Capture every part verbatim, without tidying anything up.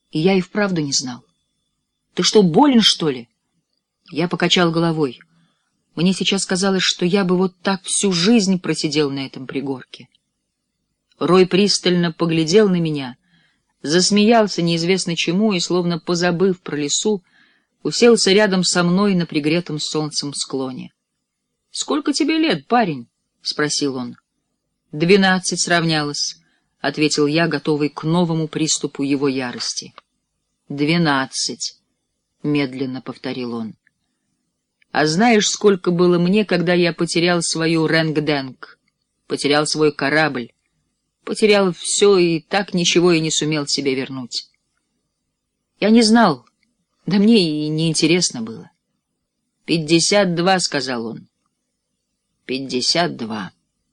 И я и вправду не знал. Ты что, болен, что ли? Я покачал головой. Мне сейчас казалось, что я бы вот так всю жизнь просидел на этом пригорке. Рой пристально поглядел на меня, засмеялся неизвестно чему и, словно позабыв про лесу, уселся рядом со мной на пригретом солнцем склоне. — Сколько тебе лет, парень? — спросил он. — Двенадцать сравнялось, — ответил я, готовый к новому приступу его ярости. — Двенадцать, — медленно повторил он. — А знаешь, сколько было мне, когда я потерял свою Рэнг-Дэнг, потерял свой корабль, потерял все и так ничего и не сумел себе вернуть? Я не знал, да мне и не интересно было. — Пятьдесят два, — сказал он. — Пятьдесят два.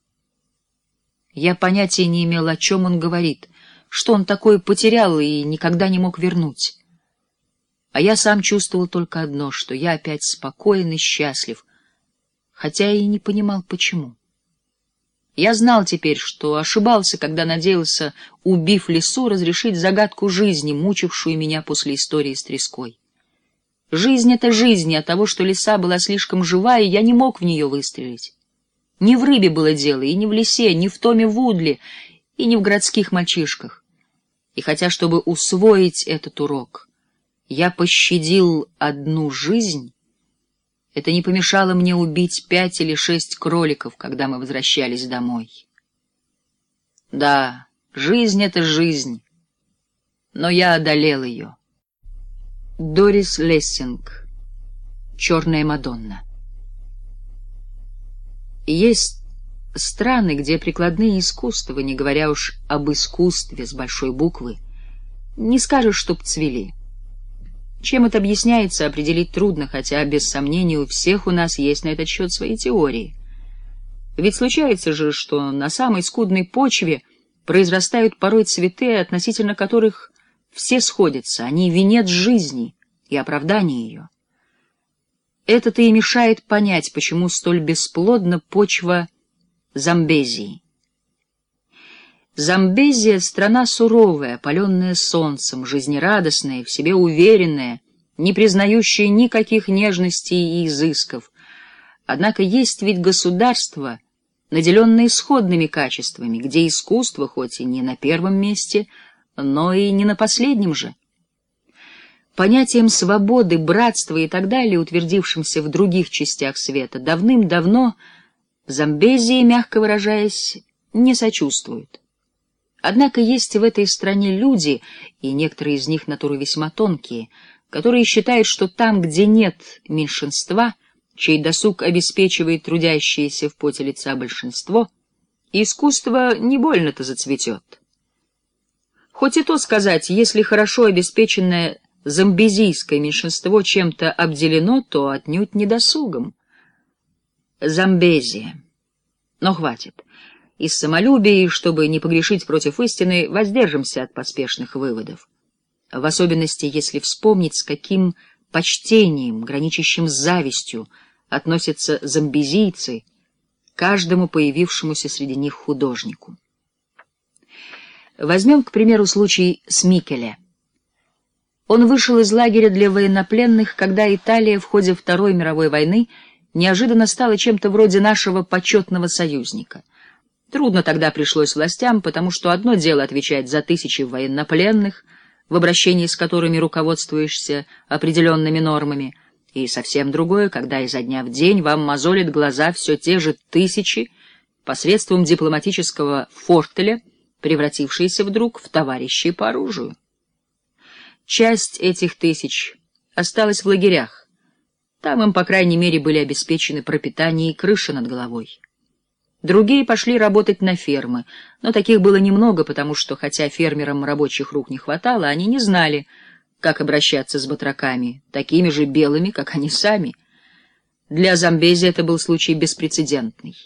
Я понятия не имел, о чем он говорит, что он такое потерял и никогда не мог вернуть. А я сам чувствовал только одно, что я опять спокоен и счастлив, хотя и не понимал, почему. Я знал теперь, что ошибался, когда надеялся, убив лесу, разрешить загадку жизни, мучившую меня после истории с треской. Жизнь — это жизнь, и от того, что лиса была слишком живая, я не мог в нее выстрелить. Не в рыбе было дело, и не в лисе, не в Томе Вудли, и не в городских мальчишках. И хотя, чтобы усвоить этот урок, я пощадил одну жизнь, это не помешало мне убить пять или шесть кроликов, когда мы возвращались домой. Да, жизнь — это жизнь, но я одолел ее. Дорис Лессинг. «Черная Мадонна». Есть страны, где прикладные искусства, не говоря уж об искусстве с большой буквы, не скажешь, чтоб цвели. Чем это объясняется, определить трудно, хотя, без сомнения, у всех у нас есть на этот счет свои теории. Ведь случается же, что на самой скудной почве произрастают порой цветы, относительно которых все сходятся, они — венец жизни и оправдание ее. Это-то и мешает понять, почему столь бесплодна почва Замбезии. Замбезия — страна суровая, опаленная солнцем, жизнерадостная, в себе уверенная, не признающая никаких нежностей и изысков. Однако есть ведь государства, наделенные сходными качествами, где искусство хоть и не на первом месте, но и не на последнем же. Понятием свободы, братства и так далее, утвердившимся в других частях света, давным-давно в Замбезии, мягко выражаясь, не сочувствуют. Однако есть в этой стране люди, и некоторые из них натуры весьма тонкие, которые считают, что там, где нет меньшинства, чей досуг обеспечивает трудящееся в поте лица большинство, искусство не больно-то зацветет. Хоть и то сказать, если хорошо обеспеченное замбезийское меньшинство чем-то обделено, то отнюдь не досугом. Замбезия. Но хватит. Из самолюбия, чтобы не погрешить против истины, воздержимся от поспешных выводов. В особенности, если вспомнить, с каким почтением, граничащим с завистью, относятся замбезийцы к каждому появившемуся среди них художнику. Возьмем, к примеру, случай с Микеле. Он вышел из лагеря для военнопленных, когда Италия в ходе Второй мировой войны неожиданно стала чем-то вроде нашего почетного союзника. Трудно тогда пришлось властям, потому что одно дело отвечать за тысячи военнопленных, в обращении с которыми руководствуешься определенными нормами, и совсем другое, когда изо дня в день вам мозолят глаза все те же тысячи посредством дипломатического фортеля, превратившиеся вдруг в товарищей по оружию. Часть этих тысяч осталась в лагерях. Там им, по крайней мере, были обеспечены пропитание и крыша над головой. Другие пошли работать на фермы, но таких было немного, потому что, хотя фермерам рабочих рук не хватало, они не знали, как обращаться с батраками, такими же белыми, как они сами. Для Замбези это был случай беспрецедентный.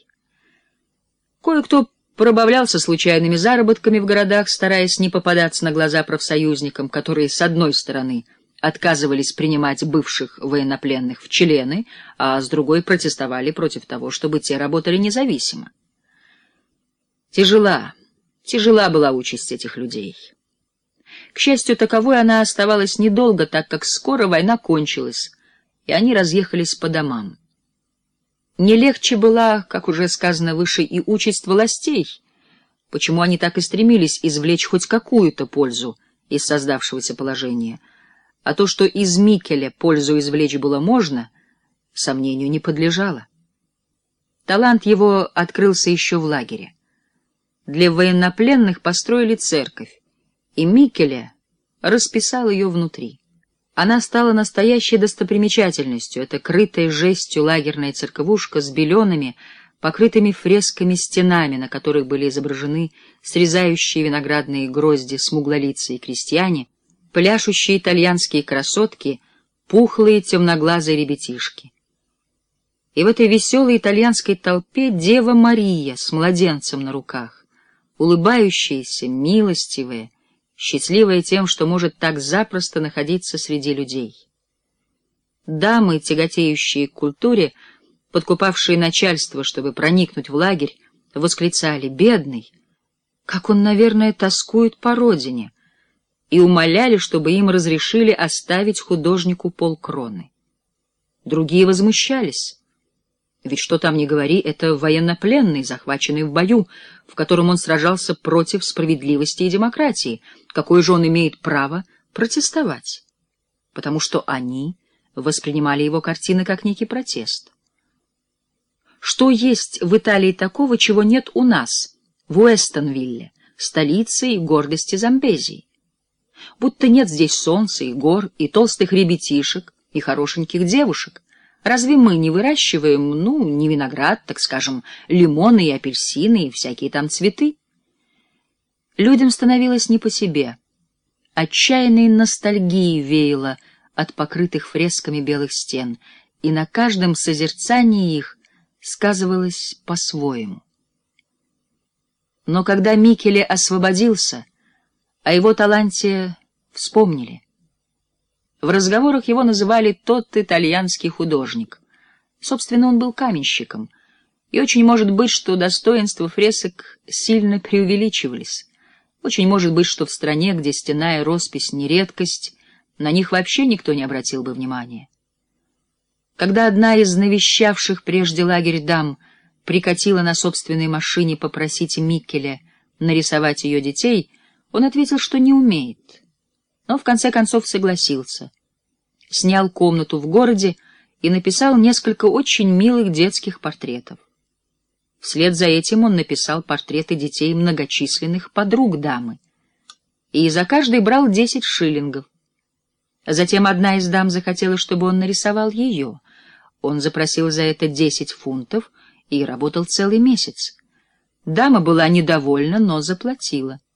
Кое-кто пробавлялся случайными заработками в городах, стараясь не попадаться на глаза профсоюзникам, которые, с одной стороны, отказывались принимать бывших военнопленных в члены, а с другой протестовали против того, чтобы те работали независимо. Тяжела, тяжела была участь этих людей. К счастью, таковой она оставалась недолго, так как скоро война кончилась, и они разъехались по домам. Не легче была, как уже сказано выше, и участь властей, почему они так и стремились извлечь хоть какую-то пользу из создавшегося положения, а то, что из Миккеля пользу извлечь было можно, сомнению не подлежало. Талант его открылся еще в лагере. Для военнопленных построили церковь, и Миккеля расписал ее внутри. Она стала настоящей достопримечательностью, эта крытая жестью лагерная церковушка с белеными, покрытыми фресками стенами, на которых были изображены срезающие виноградные грозди смуглолицые крестьяне, пляшущие итальянские красотки, пухлые темноглазые ребятишки. И в этой веселой итальянской толпе Дева Мария с младенцем на руках, улыбающаяся, милостивая, счастливая тем, что может так запросто находиться среди людей. Дамы, тяготеющие к культуре, подкупавшие начальство, чтобы проникнуть в лагерь, восклицали: «Бедный! Как он, наверное, тоскует по родине!» и умоляли, чтобы им разрешили оставить художнику полкроны. Другие возмущались. Ведь что там ни говори, это военнопленный, захваченный в бою, в котором он сражался против справедливости и демократии. Какое же он имеет право протестовать? Потому что они воспринимали его картины как некий протест. Что есть в Италии такого, чего нет у нас, в Уэстонвилле, столице и гордости Замбезии? Будто нет здесь солнца и гор, и толстых ребятишек, и хорошеньких девушек. Разве мы не выращиваем, ну, не виноград, так скажем, лимоны и апельсины и всякие там цветы? Людям становилось не по себе. Отчаянной ностальгией веяло от покрытых фресками белых стен, и на каждом созерцании их сказывалось по-своему. Но когда Миккеле освободился, о его таланте вспомнили. В разговорах его называли «тот итальянский художник». Собственно, он был каменщиком, и очень может быть, что достоинства фресок сильно преувеличивались. Очень может быть, что в стране, где стенная роспись не редкость, на них вообще никто не обратил бы внимания. Когда одна из навещавших прежде лагерь дам прикатила на собственной машине попросить Миккеля нарисовать ее детей, он ответил, что не умеет. Но в конце концов согласился. Снял комнату в городе и написал несколько очень милых детских портретов. Вслед за этим он написал портреты детей многочисленных подруг дамы. И за каждый брал десять шиллингов. Затем одна из дам захотела, чтобы он нарисовал ее. Он запросил за это десять фунтов и работал целый месяц. Дама была недовольна, но заплатила.